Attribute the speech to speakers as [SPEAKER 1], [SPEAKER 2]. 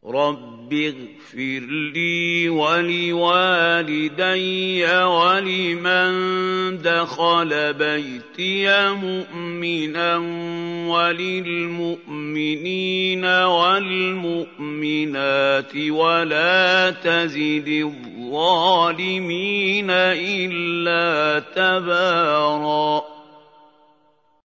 [SPEAKER 1] رَبِّ اغْفِرْ لِي وَلِوَالِدَيَّ وَلِمَن دَخَلَ بَيْتِيَ مُؤْمِنًا وَلِلْمُؤْمِنِينَ وَالْمُؤْمِنَاتِ وَلَا تَزِدِ الظَّالِمِينَ إِلَّا تَبَارًا